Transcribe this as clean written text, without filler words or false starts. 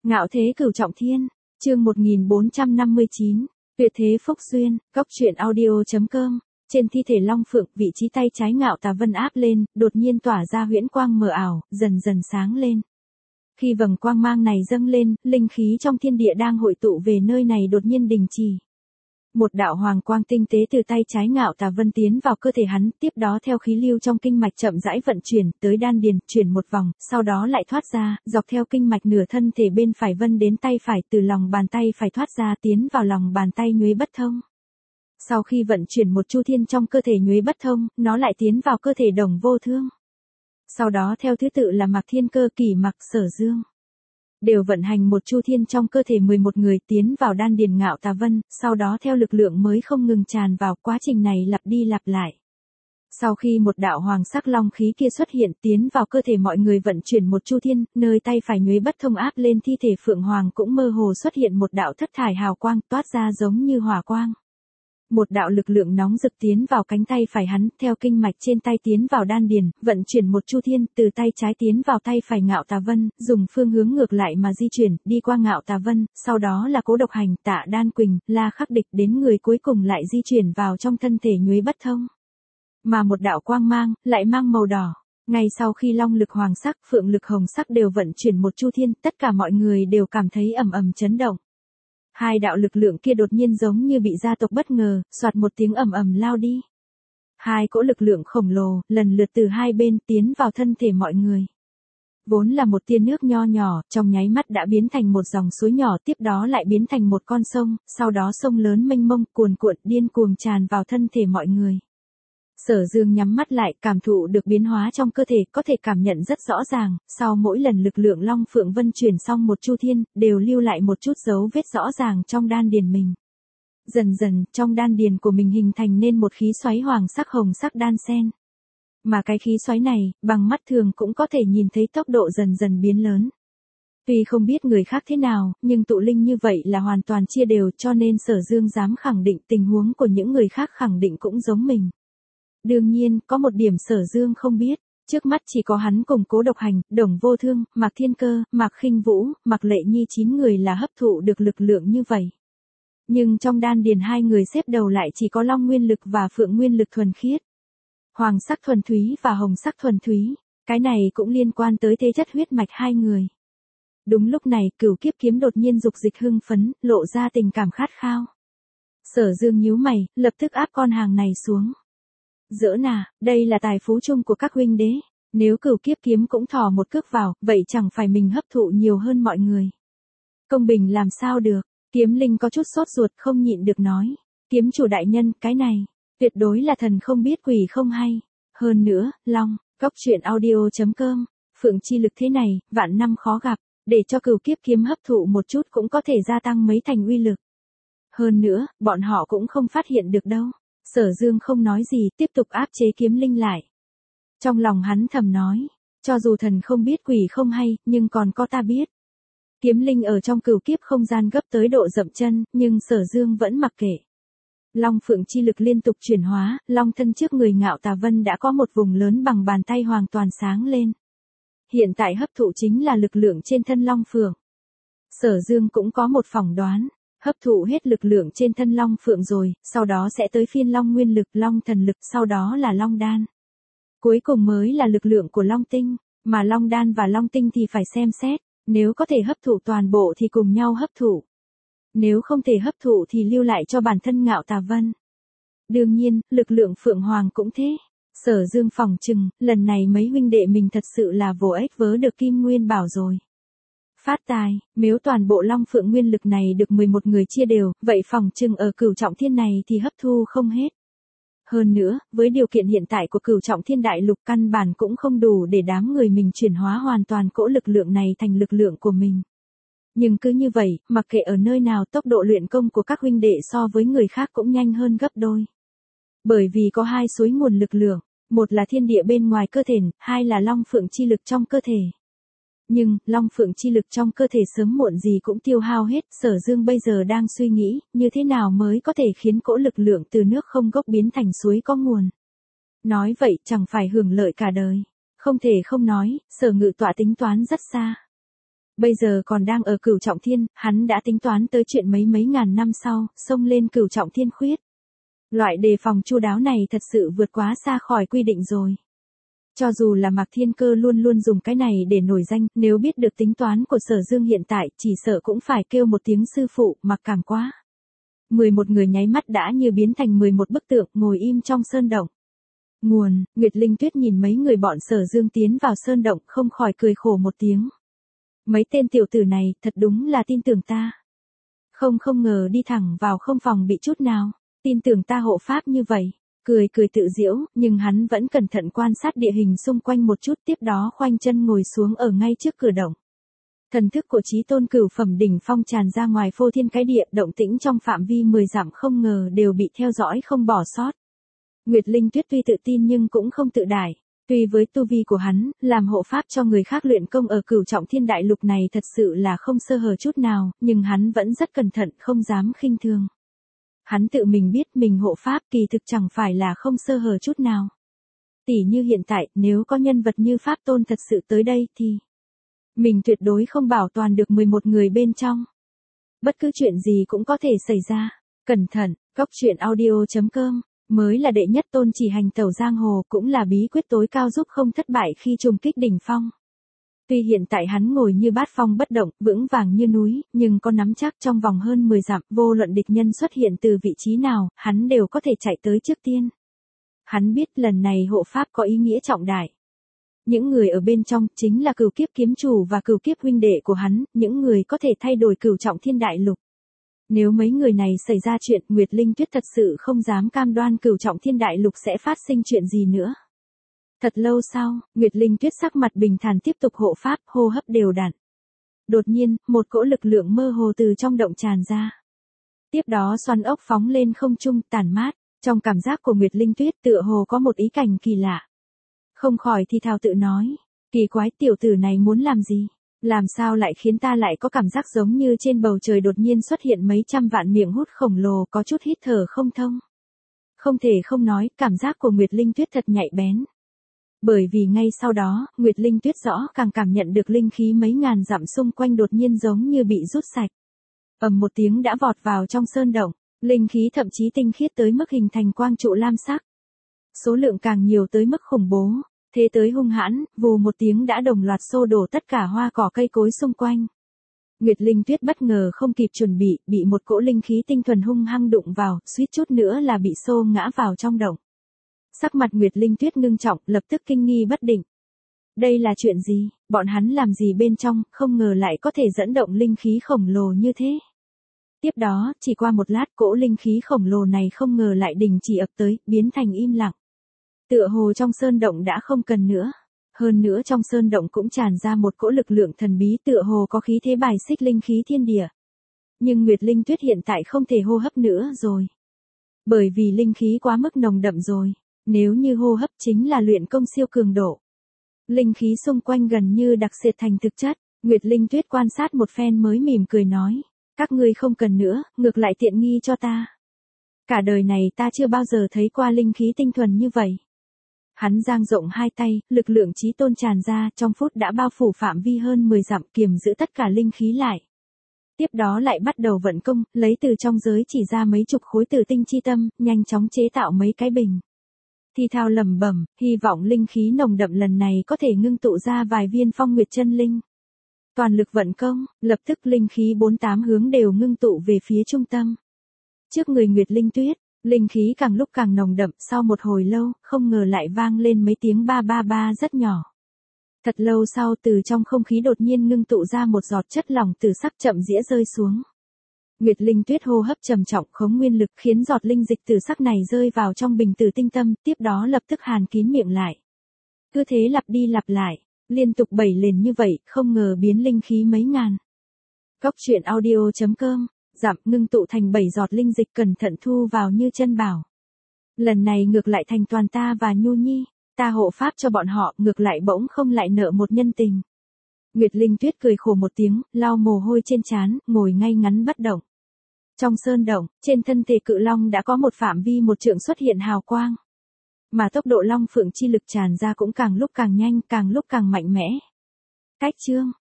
Ngạo thế cửu trọng thiên, chương 1459, tuyệt thế phúc duyên, góc truyện audio.com. Trên thi thể Long Phượng, vị trí tay trái Ngạo Tà Vân áp lên, đột nhiên tỏa ra huyễn quang mờ ảo, dần dần sáng lên. Khi vầng quang mang này dâng lên, linh khí trong thiên địa đang hội tụ về nơi này đột nhiên đình chỉ. Một đạo hoàng quang tinh tế từ tay trái Ngạo Tà Vân tiến vào cơ thể hắn, tiếp đó theo khí lưu trong kinh mạch chậm rãi vận chuyển tới đan điền, chuyển một vòng, sau đó lại thoát ra, dọc theo kinh mạch nửa thân thể bên phải vân đến tay phải, từ lòng bàn tay phải thoát ra tiến vào lòng bàn tay Nhuế Bất Thông. Sau khi vận chuyển một chu thiên trong cơ thể Nhuế Bất Thông, nó lại tiến vào cơ thể Đồng Vô Thương. Sau đó theo thứ tự là Mạc Thiên Cơ, Kỷ Mặc, Sở Dương. Đều vận hành một chu thiên trong cơ thể 11 người tiến vào đan điền Ngạo Tà Vân, sau đó theo lực lượng mới không ngừng tràn vào, quá trình này lặp đi lặp lại. Sau khi một đạo hoàng sắc long khí kia xuất hiện tiến vào cơ thể mọi người vận chuyển một chu thiên, nơi tay phải Nhuế Bất Thông áp lên thi thể Phượng Hoàng cũng mơ hồ xuất hiện một đạo thất thải hào quang toát ra giống như hỏa quang. Một đạo lực lượng nóng rực tiến vào cánh tay phải hắn, theo kinh mạch trên tay tiến vào đan điền, vận chuyển một chu thiên, từ tay trái tiến vào tay phải Ngạo Tà Vân, dùng phương hướng ngược lại mà di chuyển, đi qua Ngạo Tà Vân, sau đó là Cố Độc Hành, Tạ Đan Quỳnh, La Khắc Địch, đến người cuối cùng lại di chuyển vào trong thân thể Nhuế Bất Thông. Mà một đạo quang mang, lại mang màu đỏ. Ngay sau khi long lực hoàng sắc, phượng lực hồng sắc đều vận chuyển một chu thiên, tất cả mọi người đều cảm thấy ầm ầm chấn động. Hai đạo lực lượng kia đột nhiên giống như bị gia tộc bất ngờ, soạt một tiếng ầm ầm lao đi. Hai cỗ lực lượng khổng lồ, lần lượt từ hai bên tiến vào thân thể mọi người. Vốn là một tia nước nho nhỏ, trong nháy mắt đã biến thành một dòng suối nhỏ, tiếp đó lại biến thành một con sông, sau đó sông lớn mênh mông, cuồn cuộn, điên cuồng tràn vào thân thể mọi người. Sở Dương nhắm mắt lại, cảm thụ được biến hóa trong cơ thể, có thể cảm nhận rất rõ ràng, sau mỗi lần lực lượng Long Phượng Vân chuyển xong một chu thiên, đều lưu lại một chút dấu vết rõ ràng trong đan điền mình. Dần dần, trong đan điền của mình hình thành nên một khí xoáy hoàng sắc hồng sắc đan xen. Mà cái khí xoáy này, bằng mắt thường cũng có thể nhìn thấy tốc độ dần dần biến lớn. Tuy không biết người khác thế nào, nhưng tụ linh như vậy là hoàn toàn chia đều, cho nên Sở Dương dám khẳng định tình huống của những người khác khẳng định cũng giống mình. Đương nhiên, có một điểm Sở Dương không biết, trước mắt chỉ có hắn cùng Cố Độc Hành, Đồng Vô Thương, Mạc Thiên Cơ, Mạc Khinh Vũ, Mạc Lệ Nhi 9 người là hấp thụ được lực lượng như vậy. Nhưng trong đan điền hai người xếp đầu lại chỉ có Long Nguyên Lực và Phượng Nguyên Lực thuần khiết. Hoàng sắc thuần túy và hồng sắc thuần túy, cái này cũng liên quan tới thế chất huyết mạch hai người. Đúng lúc này, Cửu Kiếp Kiếm đột nhiên dục dịch hưng phấn, lộ ra tình cảm khát khao. Sở Dương nhíu mày, lập tức áp con hàng này xuống. Giỡn à, đây là tài phú chung của các huynh đế, nếu Cửu Kiếp Kiếm cũng thò một cước vào, vậy chẳng phải mình hấp thụ nhiều hơn mọi người. Công bình làm sao được, Kiếm Linh có chút sốt ruột không nhịn được nói, kiếm chủ đại nhân, cái này, tuyệt đối là thần không biết quỷ không hay. Hơn nữa, Long, góc truyện audio.com, Phượng chi lực thế này, vạn năm khó gặp, để cho Cửu Kiếp Kiếm hấp thụ một chút cũng có thể gia tăng mấy thành uy lực. Hơn nữa, bọn họ cũng không phát hiện được đâu. Sở Dương không nói gì, tiếp tục áp chế Kiếm Linh lại. Trong lòng hắn thầm nói, cho dù thần không biết quỷ không hay, nhưng còn có ta biết. Kiếm Linh ở trong cửu kiếp không gian gấp tới độ dậm chân, nhưng Sở Dương vẫn mặc kệ. Long Phượng chi lực liên tục chuyển hóa, long thân trước người Ngạo Tà Vân đã có một vùng lớn bằng bàn tay hoàn toàn sáng lên. Hiện tại hấp thụ chính là lực lượng trên thân Long Phượng. Sở Dương cũng có một phỏng đoán. Hấp thụ hết lực lượng trên thân Long Phượng rồi, sau đó sẽ tới phiên Long Nguyên Lực, Long Thần Lực, sau đó là Long Đan. Cuối cùng mới là lực lượng của Long Tinh, mà Long Đan và Long Tinh thì phải xem xét, nếu có thể hấp thụ toàn bộ thì cùng nhau hấp thụ. Nếu không thể hấp thụ thì lưu lại cho bản thân Ngạo Tà Vân. Đương nhiên, lực lượng Phượng Hoàng cũng thế. Sở Dương phỏng chừng, lần này mấy huynh đệ mình thật sự là vô ích vớ được Kim Nguyên Bảo rồi. Phát tài, nếu toàn bộ Long Phượng Nguyên Lực này được 11 người chia đều, vậy phỏng chừng ở Cửu Trọng Thiên này thì hấp thu không hết. Hơn nữa, với điều kiện hiện tại của Cửu Trọng Thiên Đại Lục căn bản cũng không đủ để đám người mình chuyển hóa hoàn toàn cỗ lực lượng này thành lực lượng của mình. Nhưng cứ như vậy, mặc kệ ở nơi nào tốc độ luyện công của các huynh đệ so với người khác cũng nhanh hơn gấp đôi. Bởi vì có hai suối nguồn lực lượng, một là thiên địa bên ngoài cơ thể, hai là Long Phượng chi lực trong cơ thể. Nhưng, Long Phượng chi lực trong cơ thể sớm muộn gì cũng tiêu hao hết, Sở Dương bây giờ đang suy nghĩ, như thế nào mới có thể khiến cỗ lực lượng từ nước không gốc biến thành suối có nguồn. Nói vậy chẳng phải hưởng lợi cả đời. Không thể không nói, Sở Ngự Tọa tính toán rất xa. Bây giờ còn đang ở Cửu Trọng Thiên, hắn đã tính toán tới chuyện mấy mấy ngàn năm sau, xông lên Cửu Trọng Thiên khuyết. Loại đề phòng chu đáo này thật sự vượt quá xa khỏi quy định rồi. Cho dù là Mạc Thiên Cơ luôn luôn dùng cái này để nổi danh, nếu biết được tính toán của Sở Dương hiện tại, chỉ sợ cũng phải kêu một tiếng sư phụ, mặc cảm quá. 11 người nháy mắt đã như biến thành 11 bức tượng, ngồi im trong sơn động. Nguồn, Nguyệt Linh Tuyết nhìn mấy người bọn Sở Dương tiến vào sơn động, không khỏi cười khổ một tiếng. Mấy tên tiểu tử này, thật đúng là tin tưởng ta. Không ngờ đi thẳng vào không phòng bị chút nào, tin tưởng ta hộ pháp như vậy. Cười tự giễu, nhưng hắn vẫn cẩn thận quan sát địa hình xung quanh một chút, tiếp đó khoanh chân ngồi xuống ở ngay trước cửa động. Thần thức của Chí Tôn Cửu Phẩm đỉnh phong tràn ra ngoài phô thiên cái địa, động tĩnh trong phạm vi 10 dặm không ngờ đều bị theo dõi không bỏ sót. Nguyệt Linh Tuyết tuy tự tin nhưng cũng không tự đại. Tuy với tu vi của hắn, làm hộ pháp cho người khác luyện công ở Cửu Trọng Thiên đại lục này thật sự là không sơ hở chút nào, nhưng hắn vẫn rất cẩn thận, không dám khinh thường. Hắn tự mình biết mình hộ pháp kỳ thực chẳng phải là không sơ hở chút nào. Tỉ như hiện tại, nếu có nhân vật như Pháp Tôn thật sự tới đây thì mình tuyệt đối không bảo toàn được 11 người bên trong. Bất cứ chuyện gì cũng có thể xảy ra. Cẩn thận, goctruyện.audio.com mới là đệ nhất tôn chỉ hành tẩu giang hồ, cũng là bí quyết tối cao giúp không thất bại khi trùng kích đỉnh phong. Tuy hiện tại hắn ngồi như bát phong bất động, vững vàng như núi, nhưng có nắm chắc trong vòng hơn 10 dặm, vô luận địch nhân xuất hiện từ vị trí nào, hắn đều có thể chạy tới trước tiên. Hắn biết lần này hộ pháp có ý nghĩa trọng đại. Những người ở bên trong chính là Cửu Kiếp kiếm chủ và Cửu Kiếp huynh đệ của hắn, những người có thể thay đổi Cửu Trọng Thiên đại lục. Nếu mấy người này xảy ra chuyện, Nguyệt Linh Tuyết thật sự không dám cam đoan Cửu Trọng Thiên đại lục sẽ phát sinh chuyện gì nữa. Thật lâu sau, Nguyệt Linh Tuyết sắc mặt bình thản tiếp tục hộ pháp, hô hấp đều đặn. Đột nhiên, một cỗ lực lượng mơ hồ từ trong động tràn ra. Tiếp đó xoắn ốc phóng lên không trung, tản mát, trong cảm giác của Nguyệt Linh Tuyết tựa hồ có một ý cảnh kỳ lạ. Không khỏi thì thào tự nói, kỳ quái tiểu tử này muốn làm gì? Làm sao lại khiến ta lại có cảm giác giống như trên bầu trời đột nhiên xuất hiện mấy trăm vạn miệng hút khổng lồ, có chút hít thở không thông. Không thể không nói, cảm giác của Nguyệt Linh Tuyết thật nhạy bén. Bởi vì ngay sau đó, Nguyệt Linh Tuyết rõ càng cảm nhận được linh khí mấy ngàn dặm xung quanh đột nhiên giống như bị rút sạch. Ầm một tiếng đã vọt vào trong sơn động, linh khí thậm chí tinh khiết tới mức hình thành quang trụ lam sắc. Số lượng càng nhiều tới mức khủng bố, thế tới hung hãn, vù một tiếng đã đồng loạt xô đổ tất cả hoa cỏ cây cối xung quanh. Nguyệt Linh Tuyết bất ngờ không kịp chuẩn bị một cỗ linh khí tinh thuần hung hăng đụng vào, suýt chút nữa là bị xô ngã vào trong động. Sắc mặt Nguyệt Linh Tuyết ngưng trọng, lập tức kinh nghi bất định. Đây là chuyện gì, bọn hắn làm gì bên trong, không ngờ lại có thể dẫn động linh khí khổng lồ như thế. Tiếp đó, chỉ qua một lát cỗ linh khí khổng lồ này không ngờ lại đình chỉ ập tới, biến thành im lặng. Tựa hồ trong sơn động đã không cần nữa. Hơn nữa trong sơn động cũng tràn ra một cỗ lực lượng thần bí, tựa hồ có khí thế bài xích linh khí thiên địa. Nhưng Nguyệt Linh Tuyết hiện tại không thể hô hấp nữa rồi. Bởi vì linh khí quá mức nồng đậm rồi. Nếu như hô hấp chính là luyện công siêu cường độ. Linh khí xung quanh gần như đặc sệt thành thực chất. Nguyệt Linh Tuyết quan sát một phen mới mỉm cười nói. Các ngươi không cần nữa, ngược lại tiện nghi cho ta. Cả đời này ta chưa bao giờ thấy qua linh khí tinh thuần như vậy. Hắn dang rộng hai tay, lực lượng chí tôn tràn ra, trong phút đã bao phủ phạm vi hơn 10 dặm, kiềm giữ tất cả linh khí lại. Tiếp đó lại bắt đầu vận công, lấy từ trong giới chỉ ra mấy chục khối tử tinh chi tâm, nhanh chóng chế tạo mấy cái bình. Thì thào lẩm bẩm, hy vọng linh khí nồng đậm lần này có thể ngưng tụ ra vài viên phong nguyệt chân linh. Toàn lực vận công, lập tức linh khí 48 hướng đều ngưng tụ về phía trung tâm. Trước người Nguyệt Linh Tuyết, linh khí càng lúc càng nồng đậm, sau một hồi lâu, không ngờ lại vang lên mấy tiếng ba ba ba rất nhỏ. Thật lâu sau từ trong không khí đột nhiên ngưng tụ ra một giọt chất lỏng từ sắc chậm rãi rơi xuống. Nguyệt Linh Tuyết hô hấp trầm trọng khống nguyên lực khiến giọt linh dịch từ sắc này rơi vào trong bình tử tinh tâm, tiếp đó lập tức hàn kín miệng lại. Cứ thế lặp đi lặp lại, liên tục 7 lần như vậy, không ngờ biến linh khí mấy ngàn. Goctruyện.audio.com Dặm ngưng tụ thành 7 giọt linh dịch cẩn thận thu vào như chân bảo. Lần này ngược lại thành toàn ta và Nhu Nhi, ta hộ pháp cho bọn họ, ngược lại bỗng không lại nợ một nhân tình. Nguyệt Linh Tuyết cười khổ một tiếng, lau mồ hôi trên trán, ngồi ngay ngắn bất động. Trong sơn động, trên thân thể cự long đã có một phạm vi một trượng xuất hiện hào quang. Mà tốc độ long phượng chi lực tràn ra cũng càng lúc càng nhanh, càng lúc càng mạnh mẽ. Cách chương